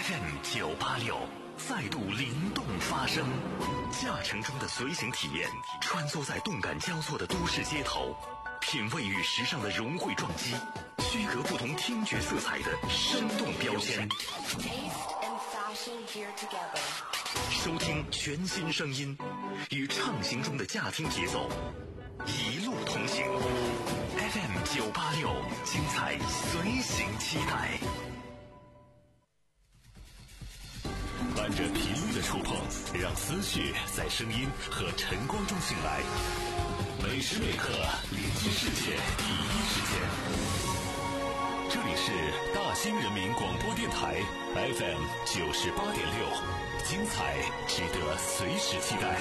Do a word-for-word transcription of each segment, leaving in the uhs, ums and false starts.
F M 九八六再度灵动发声，驾乘中的随行体验，穿梭在动感交错的都市街头，品味与时尚的融汇撞击，区隔不同听觉色彩的生动标签。收听全新声音，与畅行中的驾听节奏，一路同行。F M 九八六，精彩随行期待。伴着频率的触碰，让思绪在声音和晨光中醒来。每时每刻连接世界第一时间。这里是大兴人民广播电台 F M 九十八点六，精彩值得随时期待。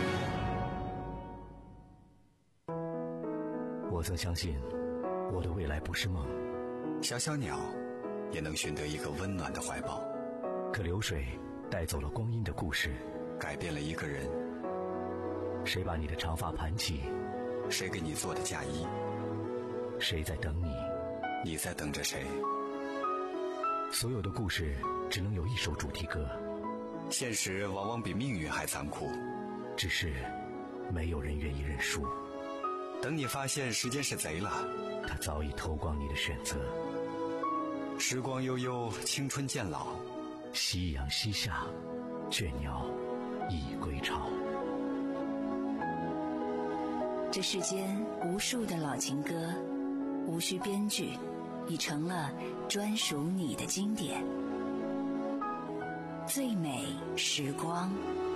我曾相信，我的未来不是梦。 小小鸟也能寻得一个温暖的怀抱。 可流水带走了光阴的故事， 改变了一个人。 谁把你的长发盘起？ 谁给你做的嫁衣？ 谁在等你？ 你在等着谁？ 所有的故事只能有一首主题歌。 现实往往比命运还残酷， 只是没有人愿意认输。 等你发现时间是贼了， 他早已偷光你的选择。 时光悠悠，青春渐老， 夕阳西下，倦鸟已归巢。 这世间无数的老情歌，无需编剧，已成了专属你的经典。最美时光，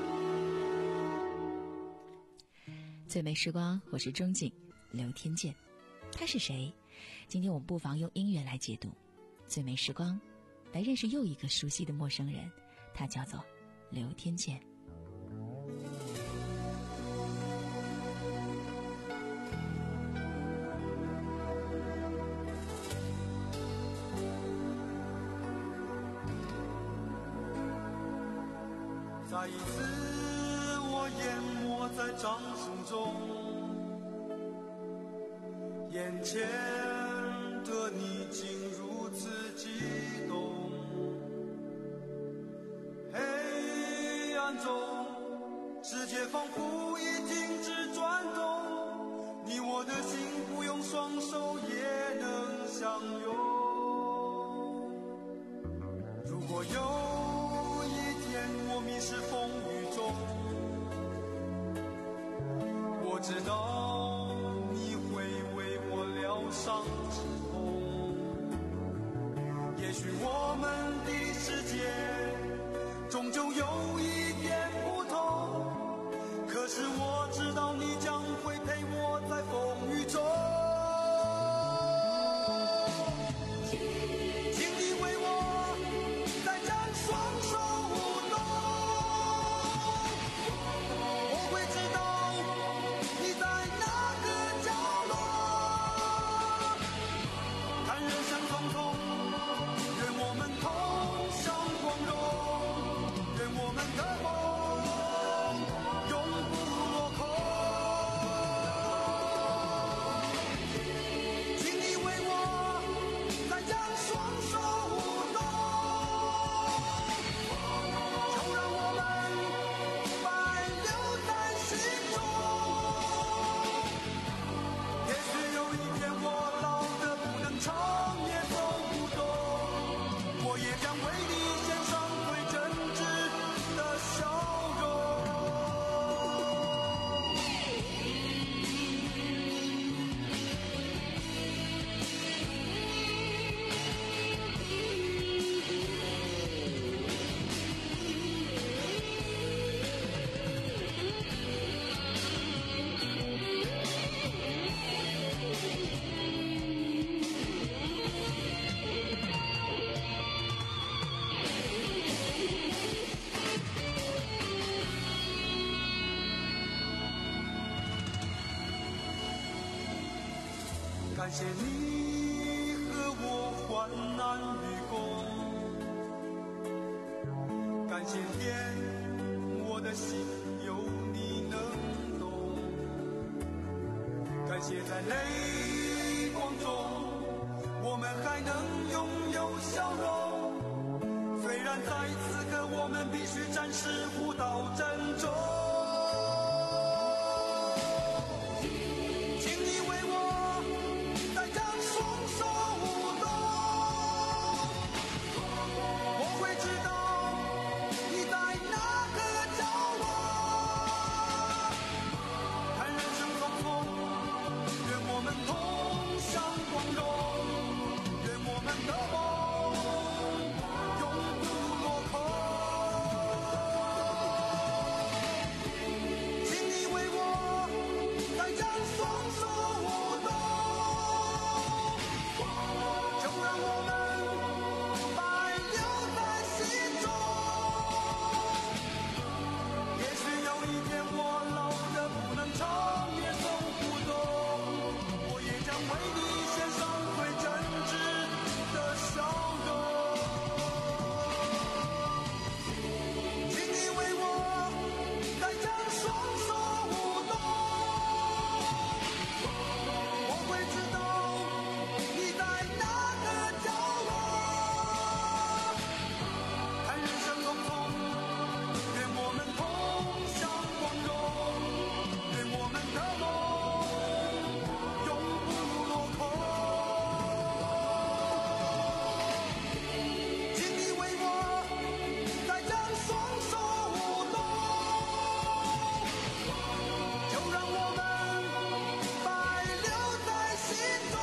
最美时光，我是钟景，刘天健。他是谁？今天我们不妨用音乐来解读最美时光，来认识又一个熟悉的陌生人，他叫做刘天健。 再一次我淹没在掌声中，眼前的你竟如此激动，黑暗中世界仿佛已停止转动，你我的心不用双手也能相拥。如果有我迷失风雨中，我知道你会为我疗伤止痛。也许我们的世界终究有一点不同，可是我知道你将会陪我在风雨中。感谢你和我患难与共，感谢天，我的心有你能懂，感谢在泪光中我们还能拥有笑容，虽然然在此刻我们必须暂时互道珍重，请你为我再将双手舞动，我会知道你在哪个角落。看人生匆匆，愿我们同享光荣，愿我们的梦永不落空。请你为我再将双手舞动，就让我们白留在心中。也许有一天我老得不能长夜走不动，我也将为你献上最真挚的笑容。请你为我再将双手舞动，我会知道你在哪个角落。看人生匆匆，愿我们同享光荣，愿我们的梦永不落空。请你为我再将双手舞动，就让我们白留在心中。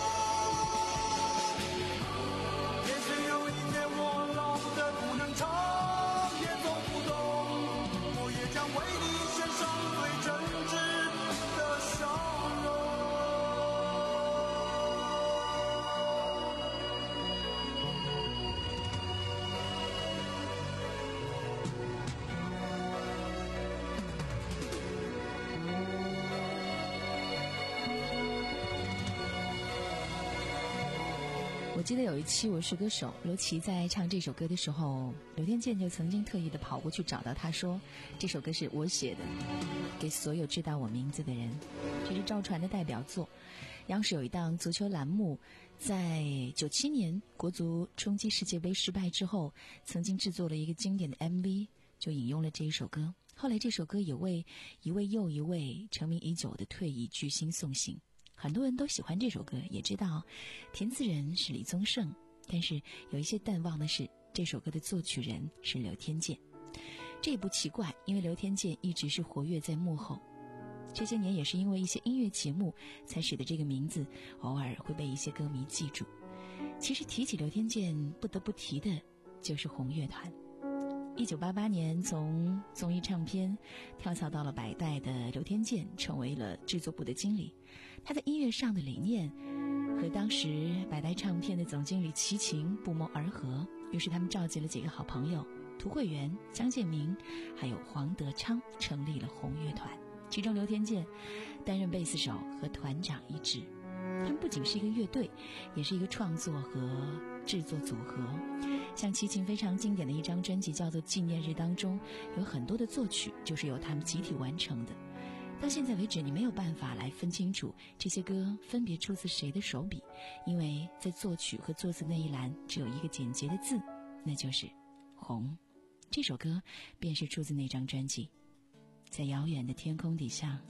也许有一天我老得不能长也走不动，我也将为你献上最真挚的笑容。 我记得有一期《我是歌手》，罗琦在唱这首歌的时候，刘天健就曾经特意的跑过去找到他，说这首歌是我写的，给所有知道我名字的人。这是赵传的代表作。央视有一档足球栏目，在九七年国足冲击世界杯失败之后，曾经制作了一个经典的 M V， 就引用了这一首歌。后来这首歌也为一位又一位成名已久的退役巨星送行。很多人都喜欢这首歌，也知道填词人是李宗盛，但是有一些淡忘的是，这首歌的作曲人是刘天健。这也不奇怪，因为刘天健一直是活跃在幕后，这些年也是因为一些音乐节目才使得这个名字偶尔会被一些歌迷记住。其实提起刘天健，不得不提的就是红乐团。一九八八年从综艺唱片跳槽到了百代的刘天健成为了制作部的经理。他在音乐上的理念和当时百代唱片的总经理齐秦不谋而合，于是他们召集了几个好朋友涂慧源、江建明还有黄德昌，成立了红乐团。其中刘天健担任贝斯手和团长一职。他们不仅是一个乐队，也是一个创作和制作组合。像齐秦非常经典的一张专辑叫做《纪念日》当中，有很多的作曲就是由他们集体完成的。到现在为止，你没有办法来分清楚这些歌分别出自谁的手笔，因为在作曲和作词那一栏只有一个简洁的字，那就是红。这首歌便是出自那张专辑。在遥远的天空底下，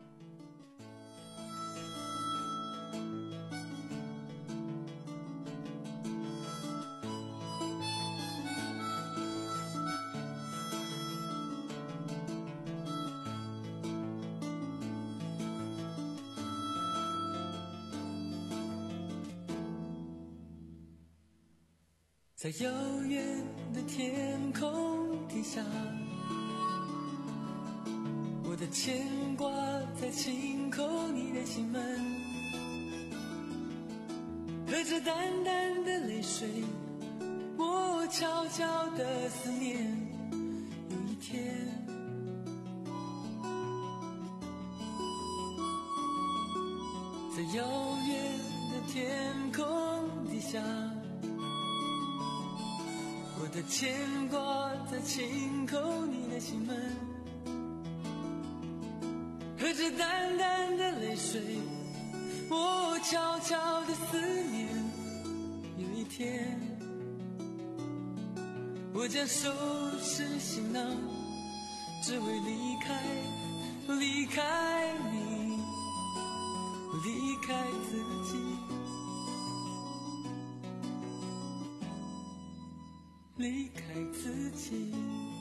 在遥远的天空底下，我的牵挂在轻叩你的心门，和着淡淡的泪水，我悄悄地思念。有一天，在遥远的天空底下，我的牵挂在轻叩你的心门，和着淡淡的泪水，我悄悄地思念。有一天， 我将收拾行囊，只为离开，离开你，离开自己，离开自己。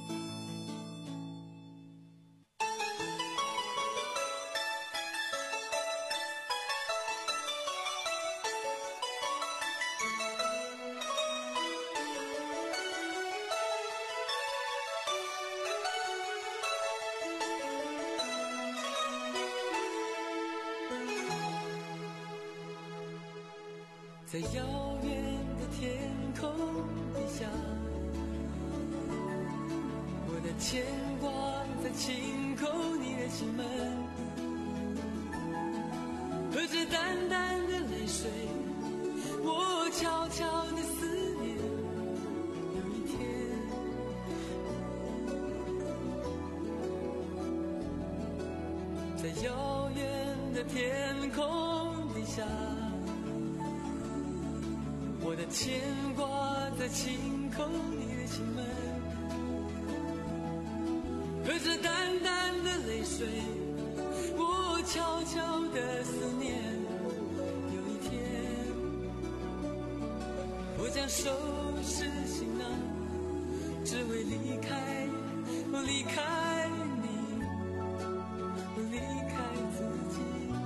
在遥远的天空底下，我的牵挂在轻叩你的心门，和着淡淡的泪水，我悄悄的思念。有一天，在遥远的天空底下，我的牵挂在轻叩你的心门，和着淡淡的泪水，我悄悄的思念。有一天，我将收拾行囊，只为离开，离开你，离开自己。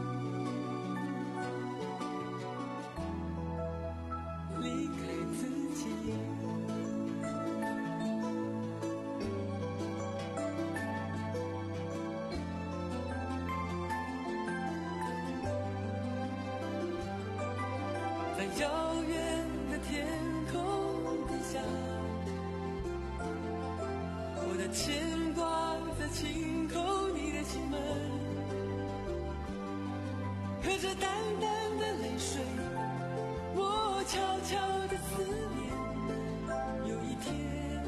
离开自己，在遥远的天空底下，我的牵挂在轻叩你的心门，和着淡淡的泪水，我悄悄的思念。有一天，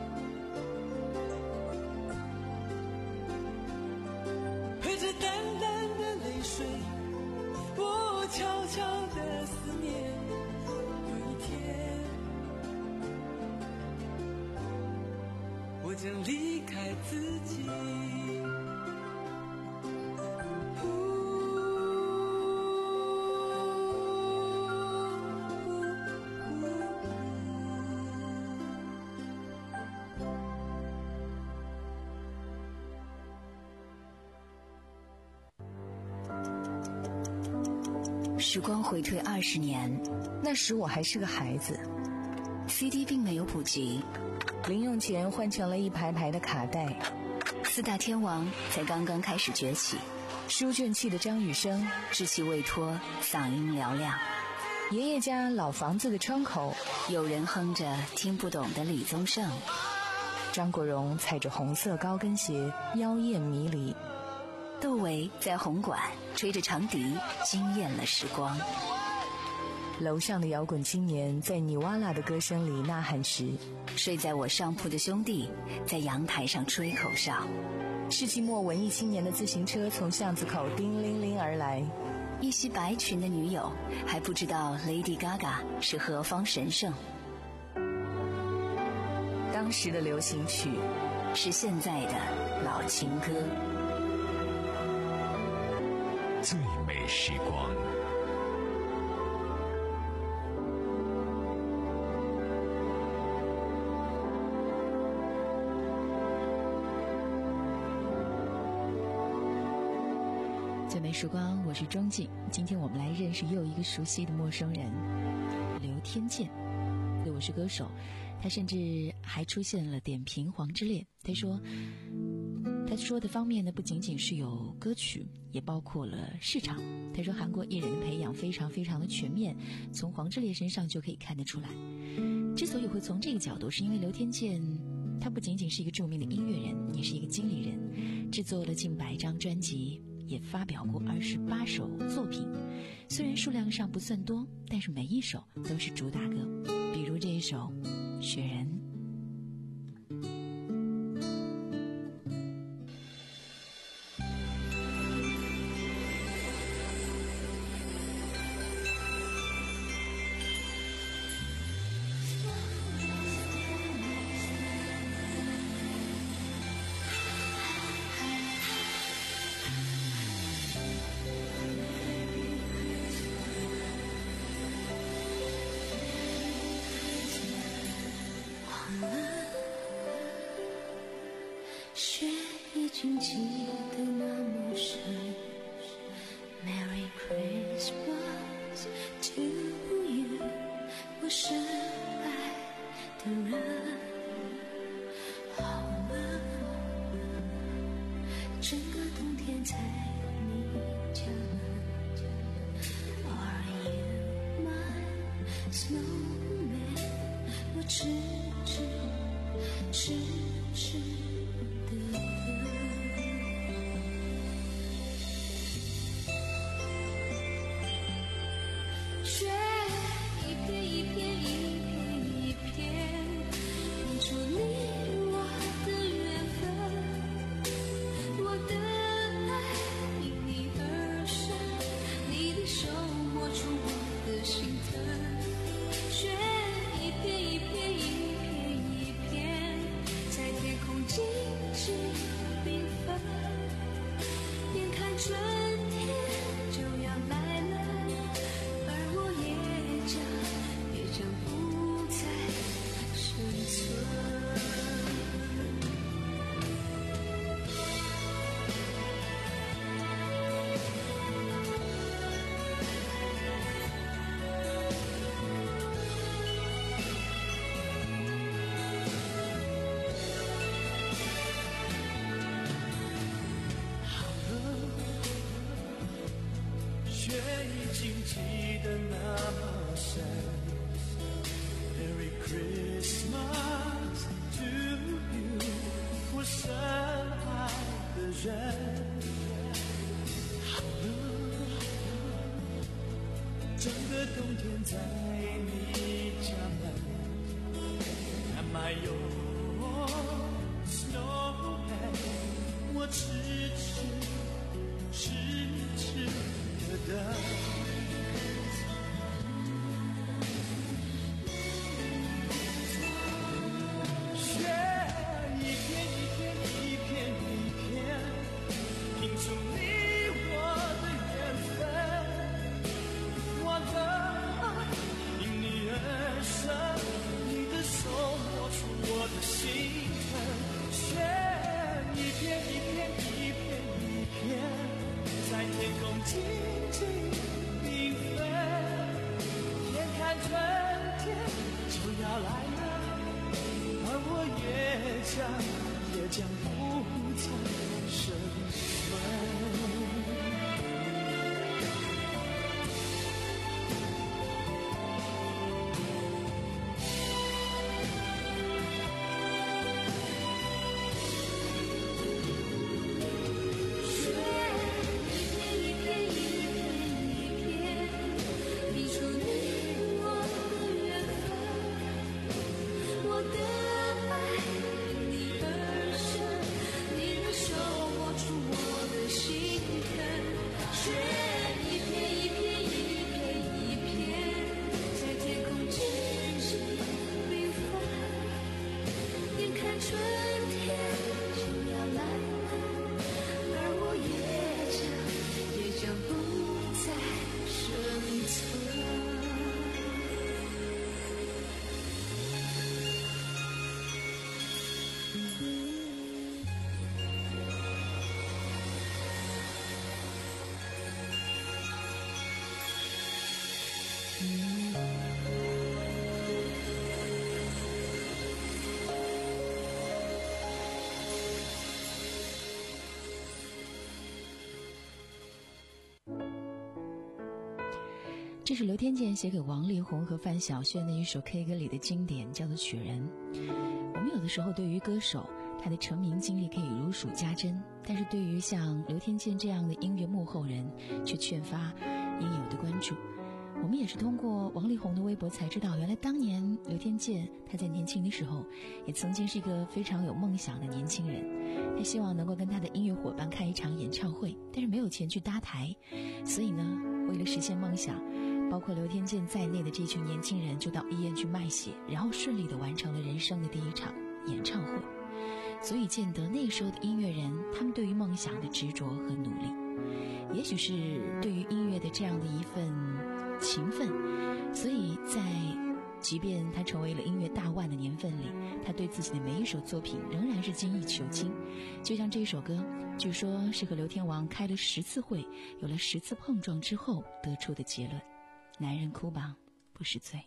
和着淡淡的泪水，我悄悄的思念。有一天，我将离开自己。 时光回退二十年， 那时我还是个孩子， C D 并没有普及， 零用钱换成了一排排的卡带， 四大天王才刚刚开始崛起， 书卷气的张雨生， 稚气未脱，嗓音嘹亮。 爷爷家老房子的窗口， 有人哼着听不懂的李宗盛， 张国荣踩着红色高跟鞋，妖艳迷离。 窦唯在红馆吹着长笛，惊艳了时光。 楼上的摇滚青年在尼瓦拉的歌声里呐喊时， 睡在我上铺的兄弟在阳台上吹口哨。 世纪末文艺青年的自行车从巷子口叮铃铃而来， 一袭白裙的女友还不知道 Lady Gaga 是何方神圣。 当时的流行曲是现在的老情歌。 最美时光， 最美时光，我是钟静。今天我们来认识又一个熟悉的陌生人——刘天健。对，我是歌手，他甚至还出现了点评《黄之恋》。他说，他说的方面呢，不仅仅是有歌曲，也包括了市场。他说，韩国艺人的培养非常非常的全面，从黄致列身上就可以看得出来。之所以会从这个角度，是因为刘天健他不仅仅是一个著名的音乐人，也是一个经理人，制作了近百张专辑，也发表过二十八首作品。虽然数量上不算多，但是每一首都是主打歌，比如这一首《雪人》。 雪已经积得那么深。 Merry Christmas to you， 我深爱的人。好了，整个冬天在你家门。Are you my snowman？ 我痴痴痴痴的等。雪一片一片一片一片，拼出你我的缘分。我的爱因你而生，你的手摸出我的心疼。雪一片一片一片一片，在天空静静缤纷。眼看春天就要来了，而我也将也将不再生存。 雪已经积得那么深 Merry Christmas to you， 我深爱的人。好了，整个冬天在你家门。Am I your snowman？ 我痴痴痴痴的等。雪一片一片一片一片，拼出你我的缘分。我的爱因你而生，你的手摸出我的心疼。雪一片一片一片一片，在天空静静缤纷。眼看春天就要来了，而我也将也将不再生存。 这是刘天健写给王力宏和范晓萱的一首 K 歌里的经典，叫做《曲人》。我们有的时候对于歌手他的成名经历可以如数家珍，但是对于像刘天健这样的音乐幕后人却缺乏应有的关注。我们也是通过王力宏的微博才知道，原来当年刘天健他在年轻的时候也曾经是一个非常有梦想的年轻人。他希望能够跟他的音乐伙伴开一场演唱会，但是没有钱去搭台，所以呢，为了实现梦想，包括刘天健在内的这群年轻人就到医院去卖血，然后顺利地完成了人生的第一场演唱会。所以见得那时候的音乐人，他们对于梦想的执着和努力，也许是对于音乐的这样的一份勤奋，所以在即便他成为了音乐大腕的年份里，他他对自己的每一首作品仍然是精益求精。就像这首歌，据说是和刘天王开了十次会，有了十次碰撞之后得出的结论：男人哭吧，不是罪。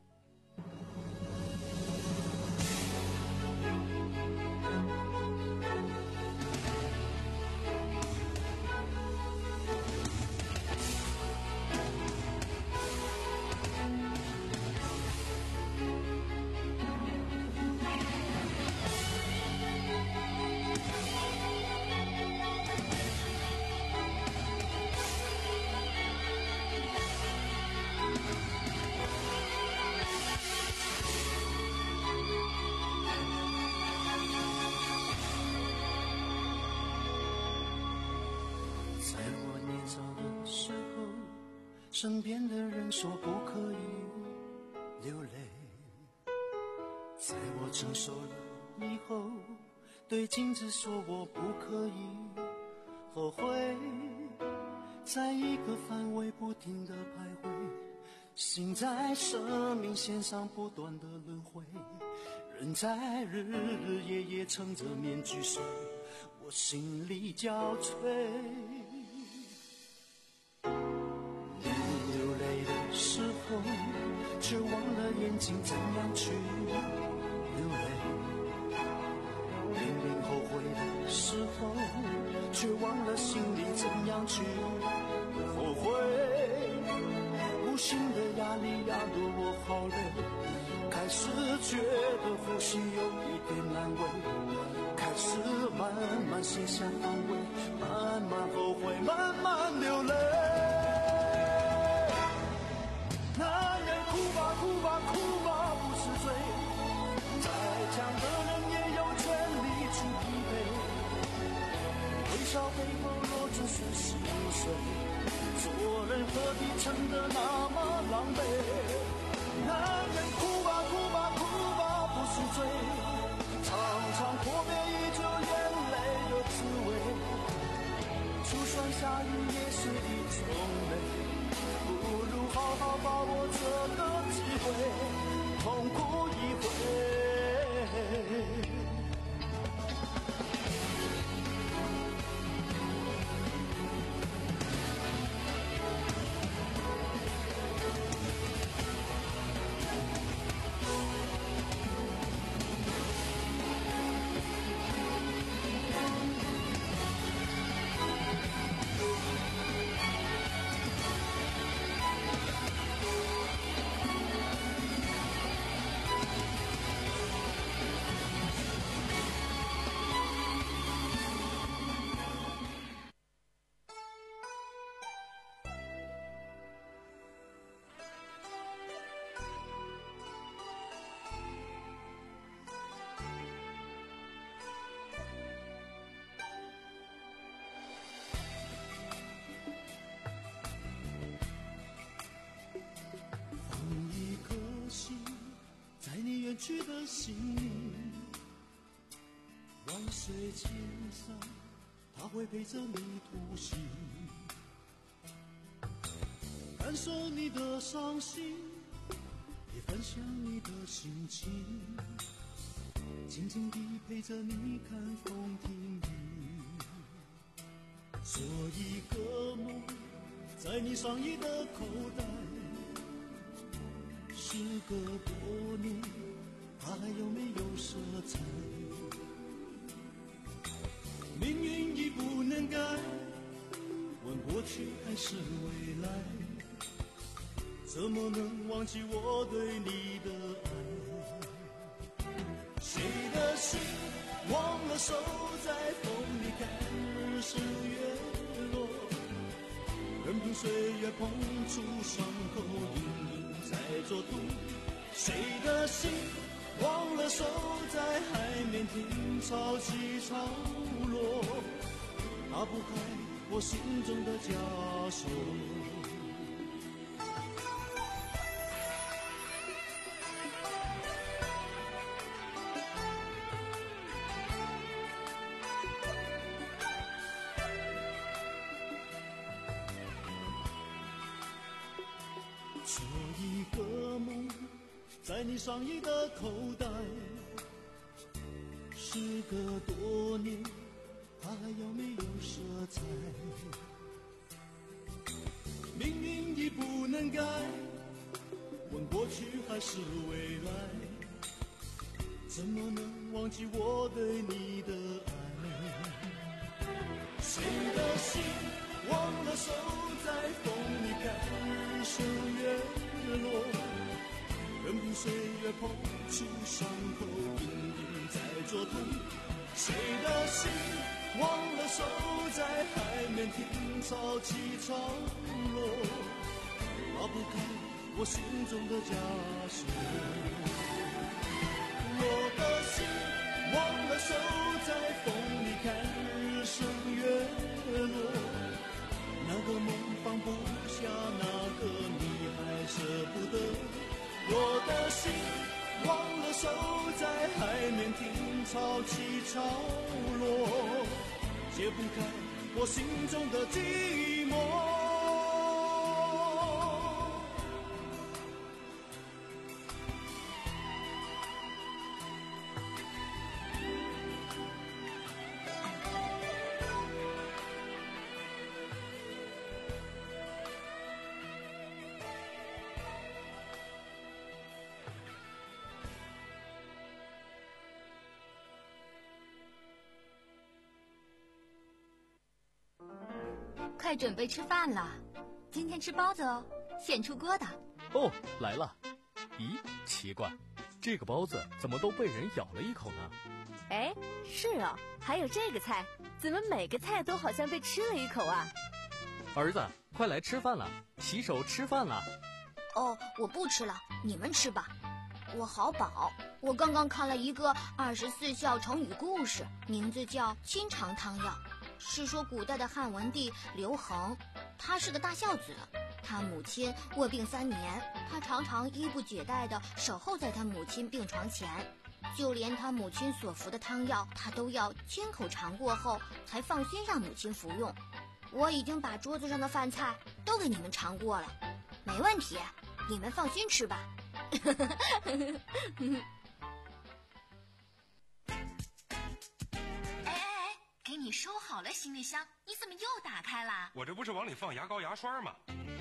身边的人说不可以流泪，在我成熟了以后，对镜子说我不可以后悔，在一个范围不停地徘徊，心在生命线上不断的轮回，人在日日夜夜撑着面具睡，我心里交瘁。时候却忘了眼睛怎样去流泪，明明后悔的时候却忘了心里怎样去后悔，无形的压力压得我好累，开始觉得呼吸有一点难为，开始慢慢卸下防卫，慢慢后悔，慢慢流泪。男人哭吧哭吧哭吧不是罪，再强的人也有权利去疲惫，微笑背后落着是心碎，做人何必撑得那么狼狈。男人哭吧哭吧哭吧不是罪，常常阔别依旧眼泪的滋味，就算下雨也是一种美，不如好好把握这个机会，痛哭一回。去的心里，万水千山，他会陪着你同行，感受你的伤心，也分享你的心情，静静地陪着你看风停雨，做一个梦，在你上衣的口袋，时隔多年，它还有没有色彩？命运已不能改，问过去还是未来，怎么能忘记我对你的爱？谁的心忘了手，在风里看日升月落，任凭岁月碰触伤口，隐隐在作痛。谁的心忘了手，在海面听潮起潮落，打不开我心中的枷锁。做一个梦，在你上衣的口袋， 隔多年，它还有没有色彩？命运已不能改，问过去还是未来，怎么能忘记我对你的爱？谁的心忘了手，在风里看日升月落，任凭岁月碰触伤口，隐隐在作痛。谁的心忘了手，在海面听潮起潮落，抛不开我心中的枷锁。我的心忘了手，在风里看日升月落，那个梦放不下，那个你还舍不得。我的心忘了手，在海面听潮起潮落，解不开我心中的寂寞。 快准备吃饭了，今天吃包子哦，现出锅的。 哦，来了。咦，奇怪，这个包子怎么都被人咬了一口呢？ 哎，是哦，还有这个菜，怎么每个菜都好像被吃了一口啊？ 儿子，快来吃饭了，洗手吃饭了。 哦，我不吃了，你们吃吧。我好饱，我刚刚看了一个二十四孝成语故事，名字叫《清肠汤药》。是说古代的汉文帝刘恒，他是个大孝子，他母亲卧病三年，他常常衣不解带地守候在他母亲病床前，就连他母亲所服的汤药，他都要亲口尝过后才放心让母亲服用。我已经把桌子上的饭菜都给你们尝过了，没问题，你们放心吃吧。 给你收好了行李箱，你怎么又打开了？ 我这不是往里放牙膏牙刷吗？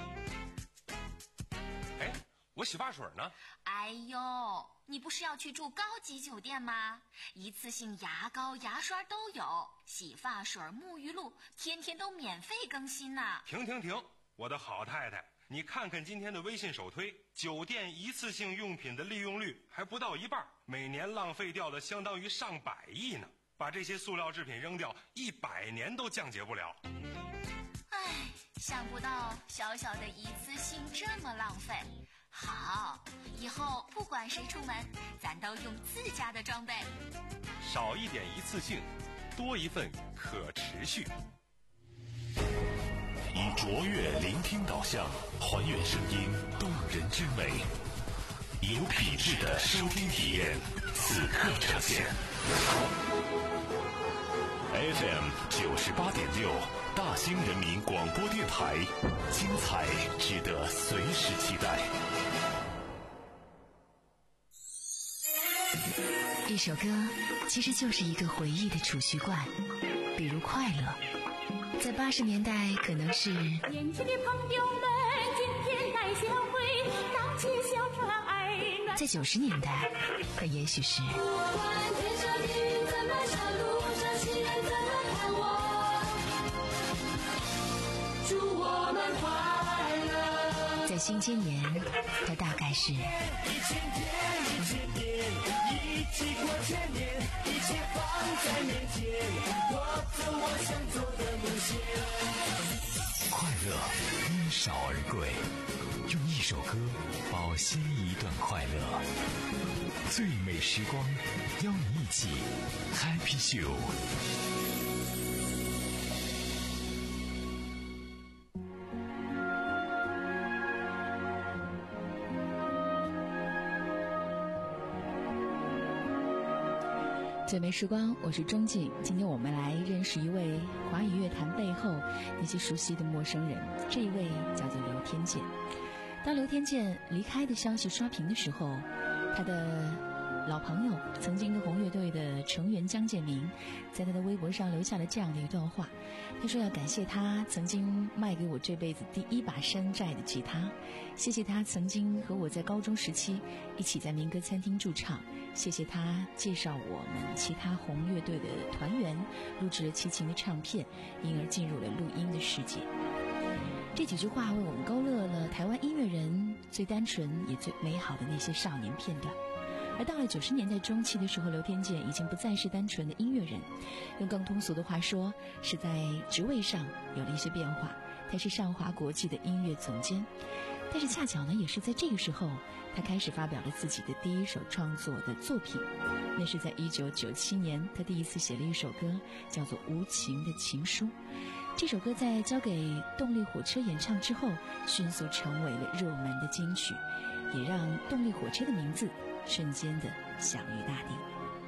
哎，我洗发水呢？ 哎呦，你不是要去住高级酒店吗？一次性牙膏牙刷都有，洗发水沐浴露天天都免费更新呢。 停停停，我的好太太，你看看今天的微信首推，酒店一次性用品的利用率还不到一半，每年浪费掉的相当于上百亿呢。把这些塑料制品扔掉，一百年都降解不了。 唉，想不到小小的一次性这么浪费。好，以后不管谁出门，咱都用自家的装备。 少一点一次性，多一份可持续。 以卓越聆听导向，还原声音动人之美，有品质的收听体验，此刻呈现。F M 九十八点六，大兴人民广播电台，精彩值得随时期待。 一首歌其实就是一个回忆的储蓄罐，比如快乐，在八十年代可能是年轻的朋友们，今天来相会，荡起小船儿暖。 在九十年代，它也许是不管天上的云怎么下，路上行人怎么看我，祝我们快乐。 在新千年，它大概是一千天，一千年，一起过千年，一切放在面前，我走我想走的路线。 快乐因少而贵，用一首歌保鲜一段快乐。最美时光，邀你一起 Happy Show。 最美时光，我是钟静。今天我们来认识一位华语乐坛背后那些熟悉的陌生人，这一位叫做刘天健。当刘天健离开的消息刷屏的时候，他的老朋友曾经的红乐队的成员人江建明在他的微博上留下了这样的一段话，他说要感谢他曾经卖给我这辈子第一把山寨的吉他，谢谢他曾经和我在高中时期一起在民歌餐厅驻唱，谢谢他介绍我们其他红乐队的团员录制了齐秦的唱片，因而进入了录音的世界。这几句话为我们勾勒了台湾音乐人最单纯也最美好的那些少年片段。而到了九十年代中期的时候，刘天健已经不再是单纯的音乐人，用更通俗的话说，是在职位上有了一些变化。他是上华国际的音乐总监，但是恰巧呢，也是在这个时候，他开始发表了自己的第一首创作的作品。那是在一九九七年，他第一次写了一首歌，叫做《无情的情书》。这首歌在交给动力火车演唱之后，迅速成为了热门的金曲，也让动力火车的名字瞬间的享誉大地。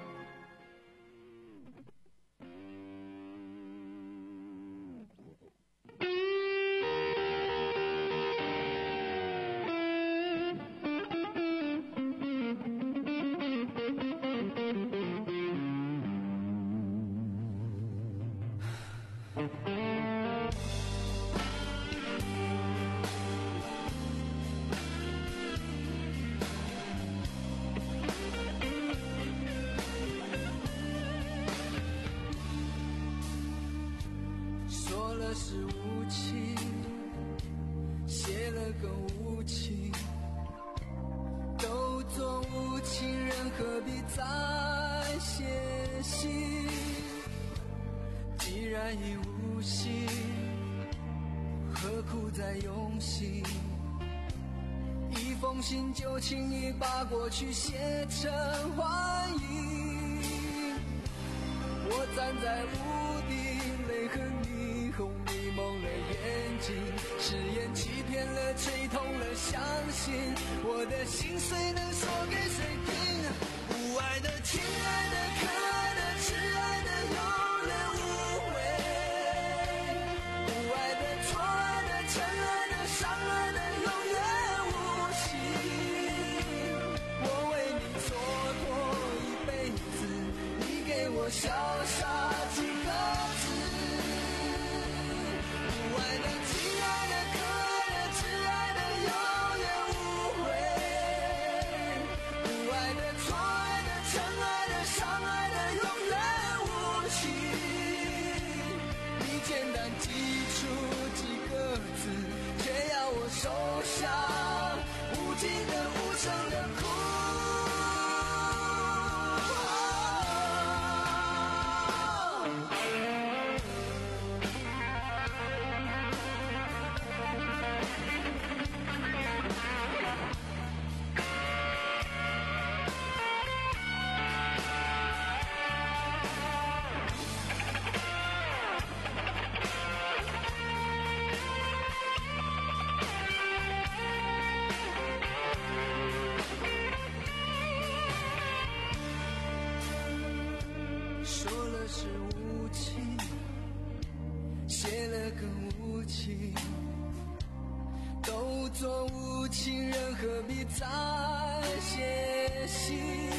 是无情，写了更无情，都做无情人，何必再写信？既然已无心，何苦再用心？一封信就轻易把过去写成幻影。我站在屋顶，泪和霓虹迷蒙了眼睛，誓言欺骗了，吹痛了，相信我的心碎能说给谁听？不爱的、亲爱的、可爱的、挚爱的，永远无悔；不爱的、错爱的、真爱的、伤爱的，永远无情。我为你蹉跎一辈子，你给我潇洒几个字。不爱的、亲爱的、可爱的、挚爱的，永远无悔；不爱的、错爱的、真爱的、伤爱的，永远无情。你简单记出几个字，却要我收下无尽的、无声的苦。说了是无情，写了更无情，都做无情人，何必再写信？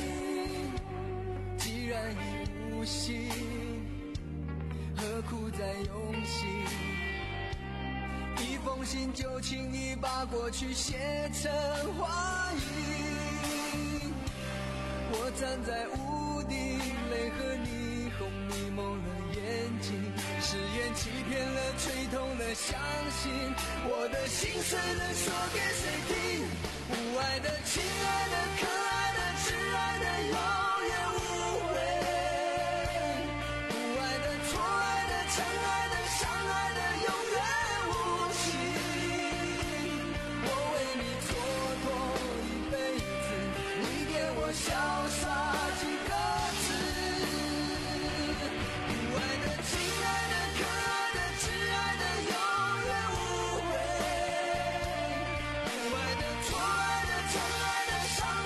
既然已无心，何苦再用心？一封信就轻易把过去写成幻影。我站在屋顶，泪和霓虹迷蒙了眼睛，誓言欺骗了，吹痛了，相信我的心碎了，说给谁听？不爱的、亲爱的、可爱的、挚爱的，永远无悔；不爱的、错爱的、真爱的、伤爱的，永远无情。我为你蹉跎一辈子，你给我潇洒几个字。不爱的、亲爱的、可爱的、挚爱的，永远无悔；不爱的、错爱的、真爱的、伤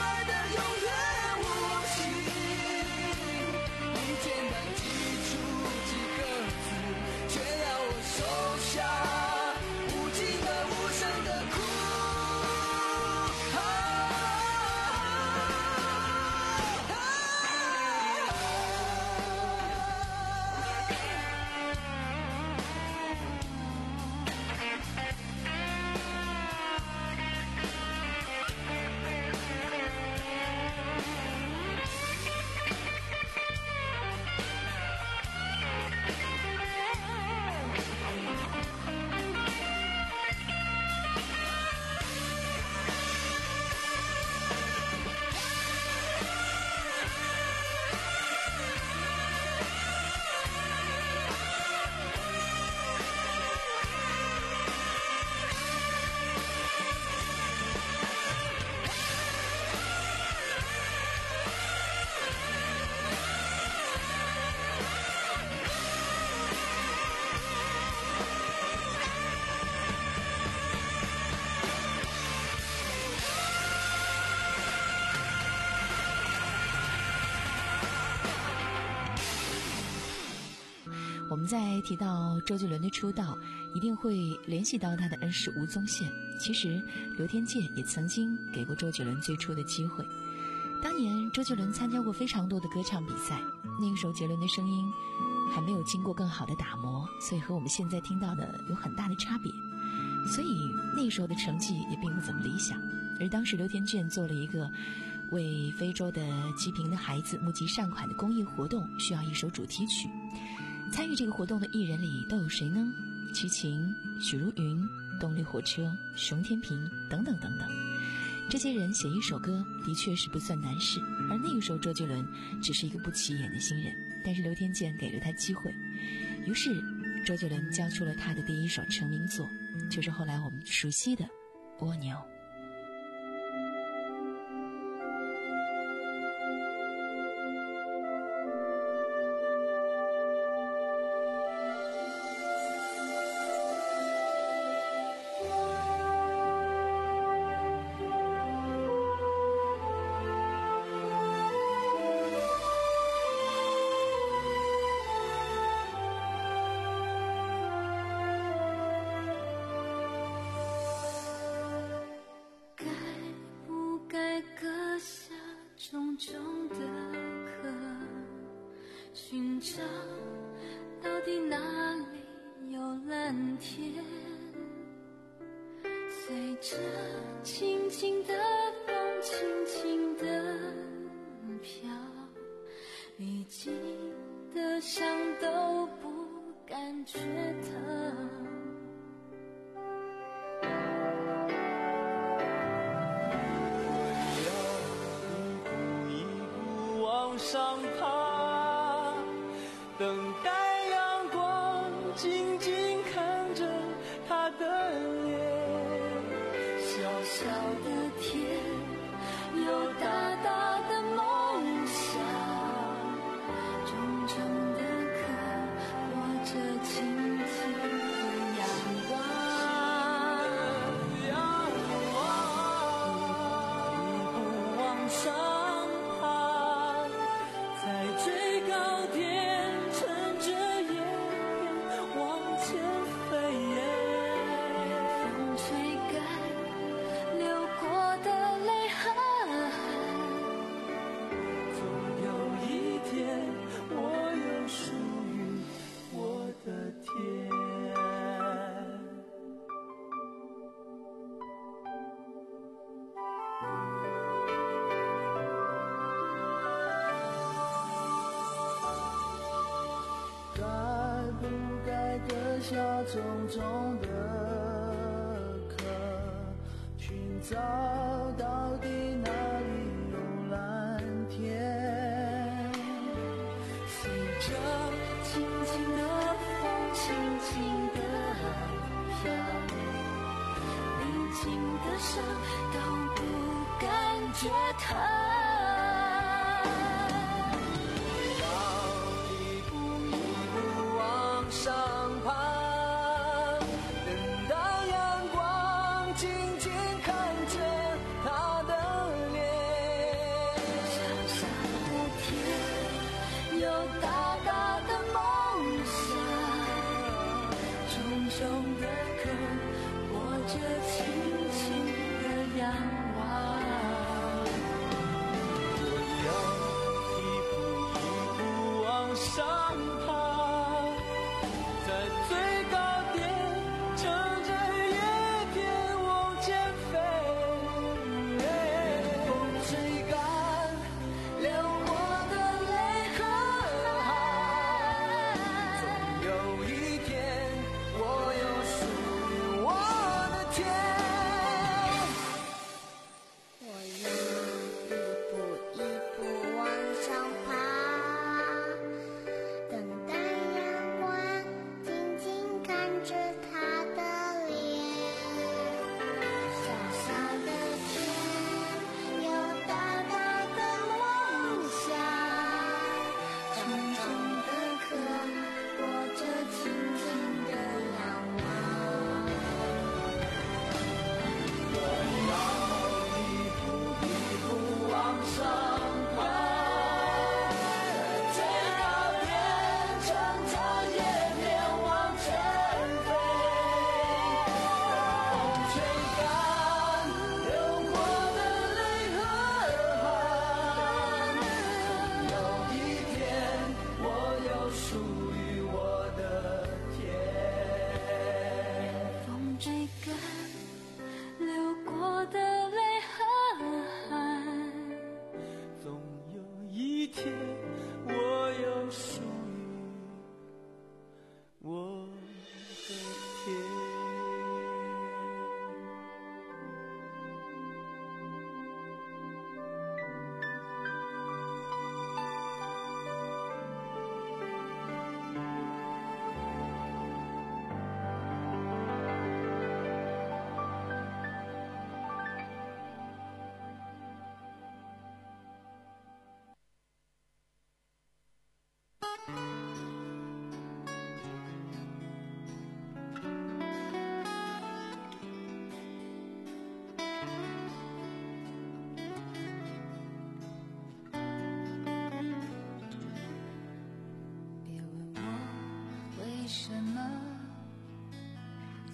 我们在提到周杰伦的出道，一定会联系到他的恩师吴宗宪。其实刘天健也曾经给过周杰伦最初的机会。当年周杰伦参加过非常多的歌唱比赛，那个时候杰伦的声音还没有经过更好的打磨，所以和我们现在听到的有很大的差别，所以那时候的成绩也并不怎么理想。而当时刘天健做了一个为非洲的疾病的孩子募集善款的公益活动，需要一首主题曲。参与这个活动的艺人里都有谁呢？齐秦、许茹芸、动力火车、熊天平等等等等。这些人写一首歌的确是不算难事，而那个时候周杰伦只是一个不起眼的新人，但是刘天健给了他机会，于是周杰伦交出了他的第一首成名作，就是后来我们熟悉的《蜗牛》。 重重的壳，寻找到底哪里有蓝天，随着轻轻的风轻轻的飘，历经的伤都不感觉疼。 上爬，等待阳光，静静看着他的脸。 小小的天，有大大的梦想，重重的壳，裹着轻轻的阳光。 阳光，一步往上。最高点，乘着叶片往前飞耶。 风吹干流过的泪痕， 总有一天，我有属于我的天。 下重重的壳，寻找到底哪里有蓝天， 随着轻轻的风轻轻的飘，历经的伤都不感觉疼。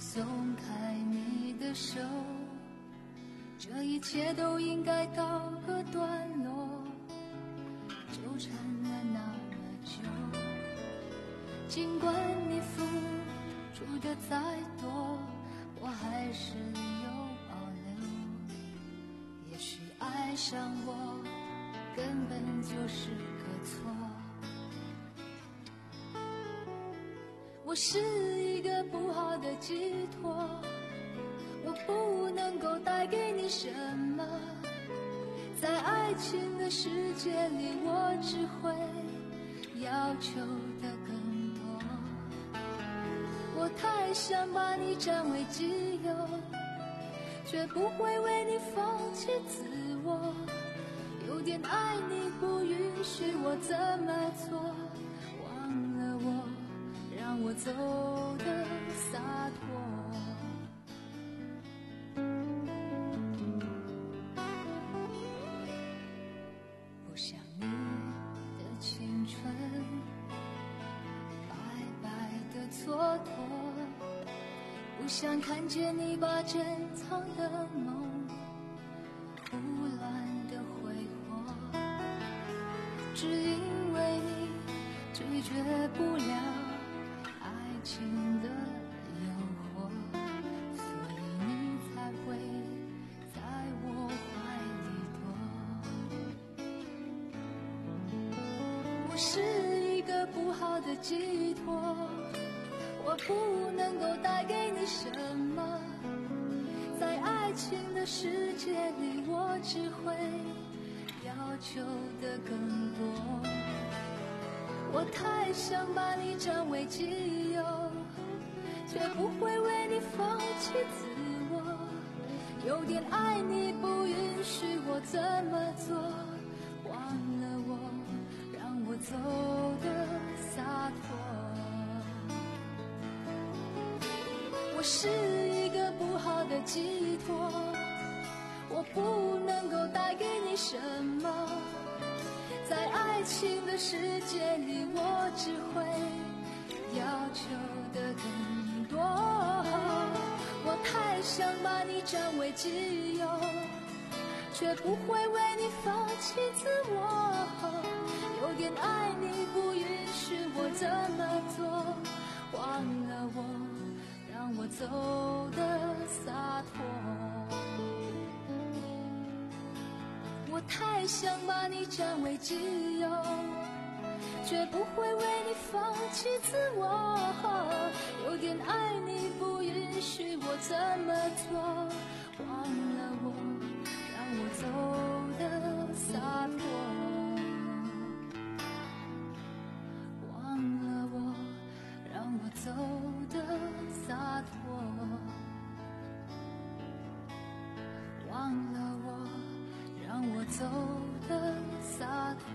松开你的手，这一切都应该告个段落。纠缠了那么久，尽管你付出的再多，我还是有保留。也许爱上我根本就是个错。我是一个不好的寄托，我不能够带给你什么，在爱情的世界里，我只会要求的更多。我太想把你占为己有，却不会为你放弃自我。有点爱你不允许我这么做，忘了我，让我走得洒脱。不想你的青春白白的蹉跎，不想看见你把珍藏的梦胡乱的挥霍，只因为你拒绝不了爱情的诱惑，所以你才会在我怀里躲。我是一个不好的寄托，我不能够带给你什么，在爱情的世界里，我只会要求的更多。我太想把你占为己有，却不会为你放弃自我。有点爱你不允许我这么做，忘了我，让我走得洒脱。我是一个不好的寄托，我不能够带给你什么，在爱情的世界里，我只会要求的更多。我太想把你占为己有，却不会为你放弃自我。有点爱你不允许我这么做，忘了我，让我走得洒脱。我太想把你占为己有，却不会为你放弃自我。有点爱你不允许我这么做，忘了我，让我走得洒脱。忘了我，让我走得洒脱。忘了我，让我走得洒脱。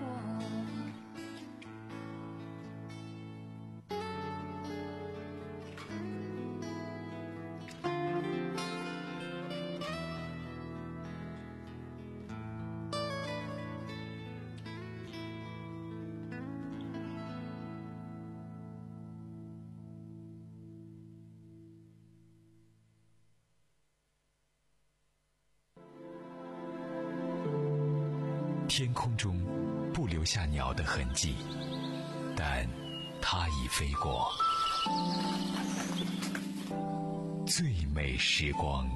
天空中不留下鸟的痕迹，但它已飞过。最美时光。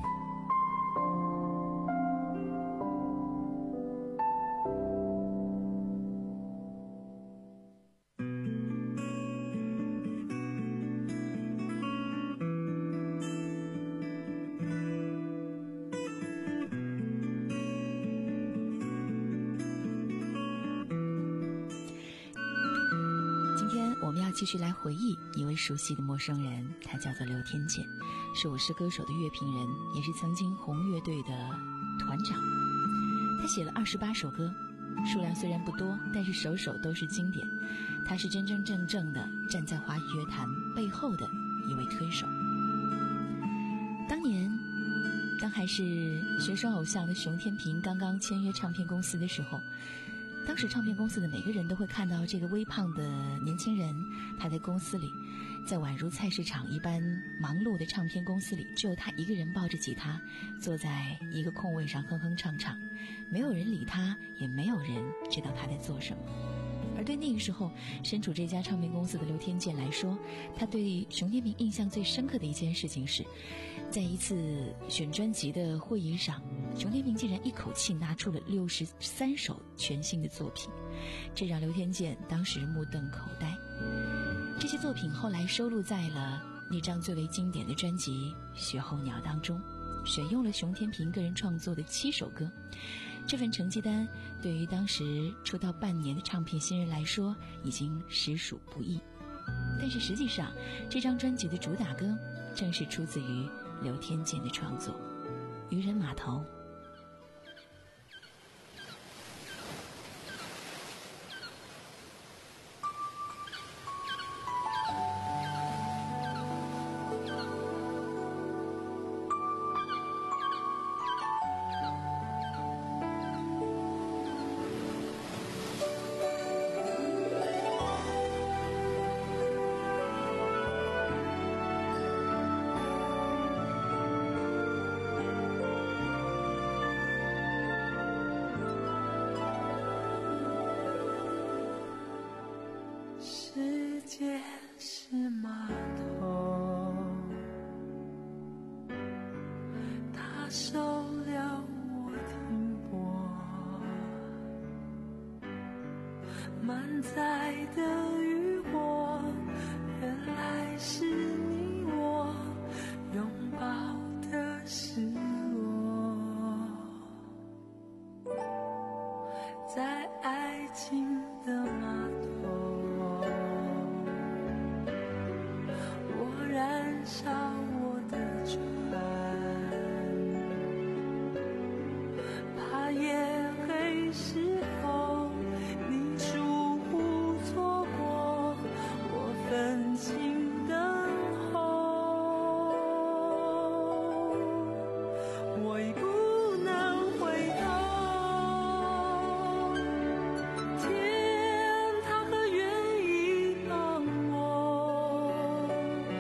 继续来回忆一位熟悉的陌生人，他叫做刘天健，是我是歌手的乐评人，也是曾经红乐队的团长。他写了二十八首歌，数量虽然不多，但是首首都是经典。他是真真正正的站在华语乐坛背后的一位推手。当年当还是学生偶像的熊天平刚刚签约唱片公司的时候， 当时唱片公司的每个人都会看到这个微胖的年轻人，他在公司里，在宛如菜市场一般忙碌的唱片公司里，只有他一个人抱着吉他，坐在一个空位上哼哼唱唱，没有人理他，也没有人知道他在做什么。而对那个时候身处这家唱片公司的刘天健来说，他对熊天平印象最深刻的一件事情是，在一次选专辑的会议上，熊天平竟然一口气拿出了六十三首全新的作品，这让刘天健当时目瞪口呆。这些作品后来收录在了那张最为经典的专辑《雪候鸟》当中，选用了熊天平个人创作的七首歌。这份成绩单对于当时出道半年的唱片新人来说已经实属不易，但是实际上这张专辑的主打歌正是出自于刘天健的创作《渔人码头》。 世界是码头，它收了我停泊，满载的渔火，原来是你我拥抱的是我，在爱情的码头，燃烧我的船，怕夜黑时候你疏忽错过，我分心等候，我已不能回头。天，它可愿意帮我？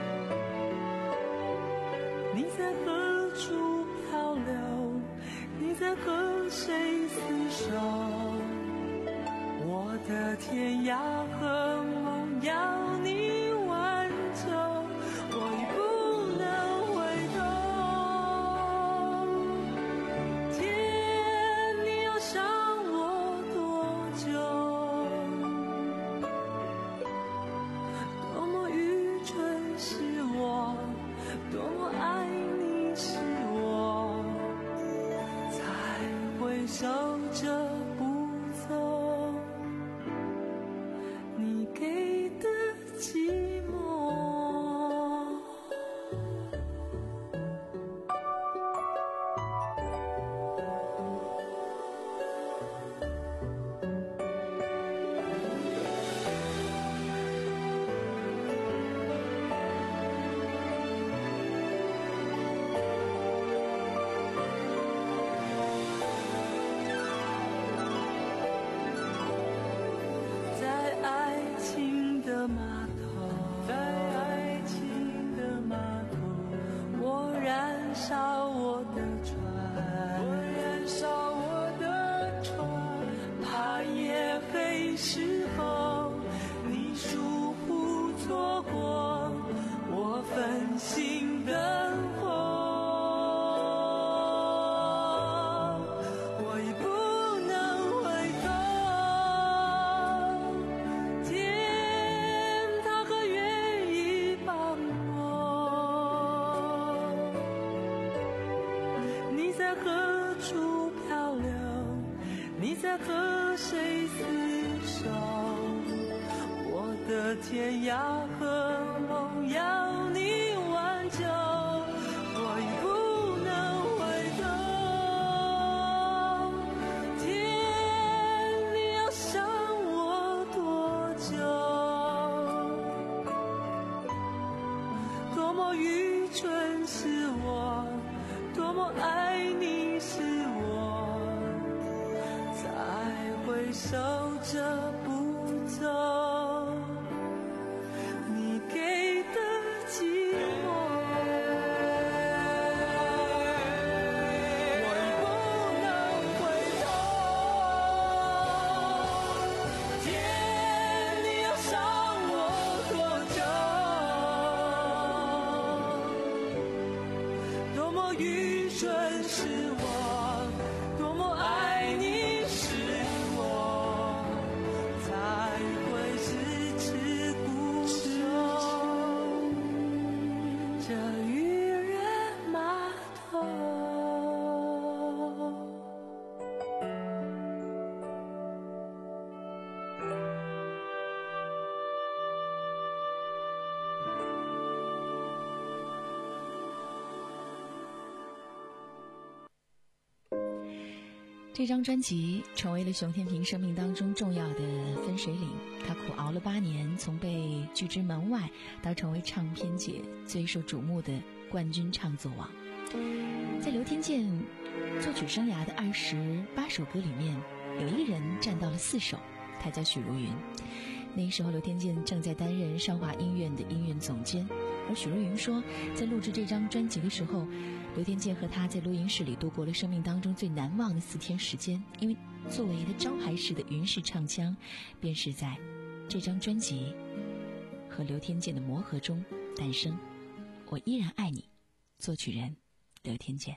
你在何处漂流？你在和谁厮守？我的天涯和梦要你挽救，我已不能回头。天，你要想我多久？多么愚蠢是我，多么爱你是我，才会守着不走你给的寂寞。天涯和梦要你挽救，我已不能回头。天，你要想我多久？多么愚蠢是我，多么爱你是我，才会会守着不走，你给的寂寞我已不能回头。天，你要伤我多久？多么愚蠢是我，多么爱你是我，才会迟迟固守这渔人码头。 这张专辑成为了熊天平生命当中重要的分水岭，他苦熬了八年，从被拒之门外到成为唱片界最受瞩目的冠军唱作王。在刘天健作曲生涯的二十八首歌里面，有一个人占到了四首，他叫许茹芸。那时候刘天健正在担任上华音院的音乐总监，而许茹芸说，在录制这张专辑的时候，刘天健和他在录音室里度过了生命当中最难忘的四天时间，因为作为的招牌式的云式唱腔，便是在这张专辑和刘天健的磨合中诞生。我依然爱你，作曲人刘天健。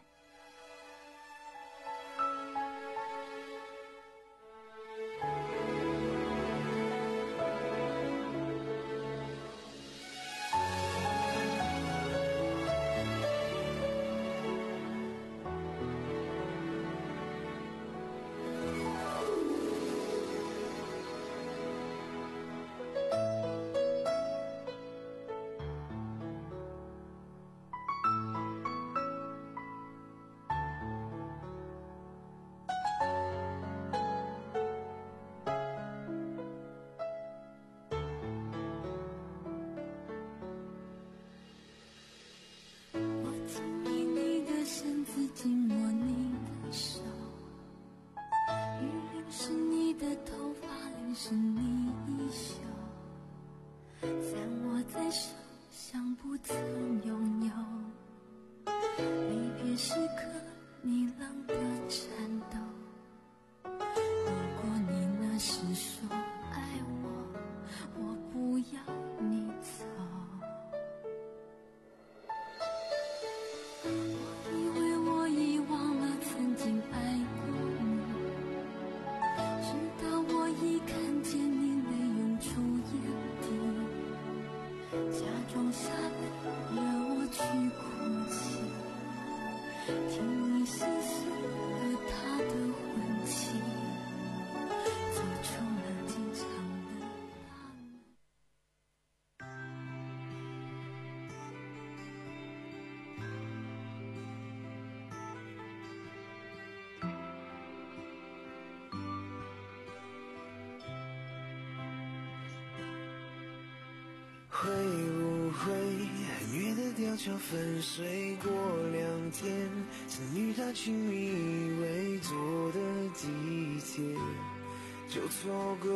会不会很远的吊桥分水过两天，曾与他亲密依偎坐的地铁就错过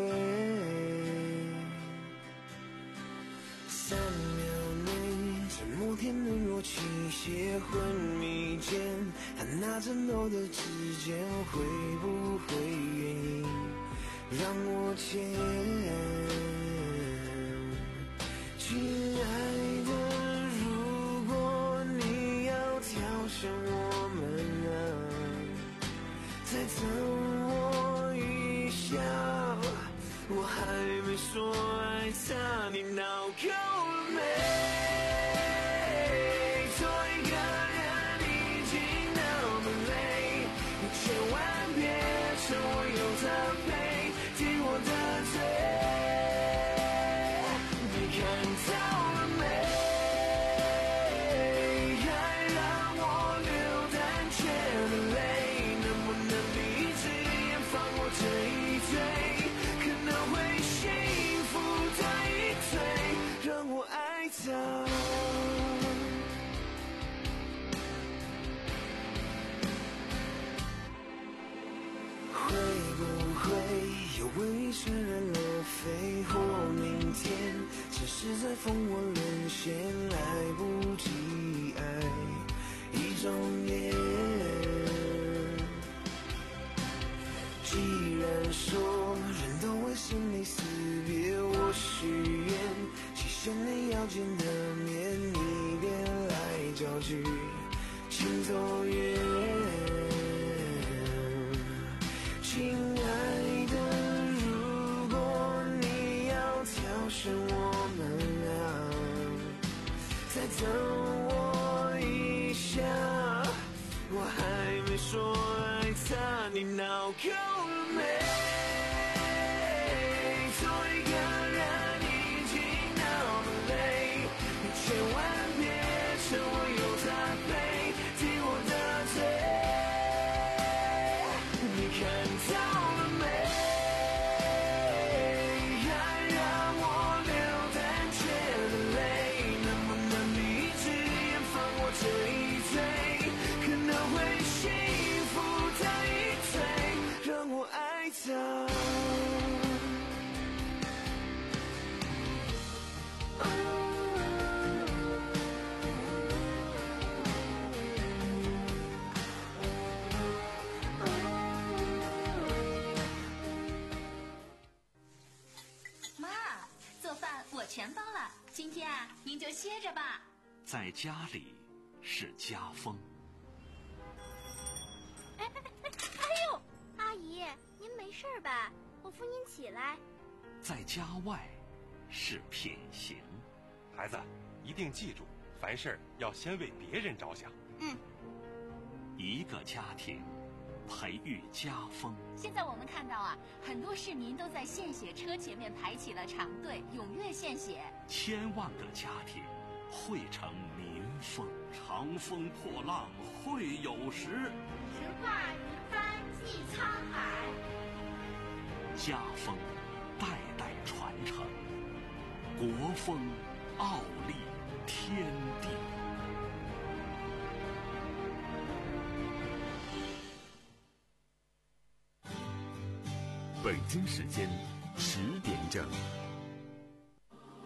三秒内，沉默天能若倾泻昏迷间，他拿着楼的指尖，会不会愿意让我牵？亲爱的，如果你要跳向我们啊，再等我一下，我还没说爱他，你闹够了没？做一个人已经那么累，你千万别趁我有他陪，替我的罪。看到了没？还让我流胆怯的泪，能不能理智也放我这一追？可能会幸福的一追，让我爱他。 是在风我沦陷，来不及爱一张眼。既然说人都会心里死别，我许愿期限内要见的面，你别来搅局，请走远。亲爱的，如果你要挑选我们俩，再等我一下，我还没说爱他，你闹够了没？做一个人已经那么累，你千万别趁我有他陪，替我的罪。你看到了没？还让我流胆怯的泪，能不能你一只眼放我这一嘴？可能会幸福的一嘴，让我爱他。 妈，做饭我全包了，今天啊，您就歇着吧。 在家里是家风。 哎哎哎哎呦，阿姨，您没事吧？我扶您起来。 在家外是品行。 孩子，一定记住，凡事要先为别人着想。 嗯。 一个家庭培育家风。 现在我们看到啊，很多市民都在献血车前面排起了长队，踊跃献血。 千万个家庭汇成民风。长风破浪会有时， 直挂云帆济沧海。 家风代代传承，国风傲立天地。 北京时间十点整。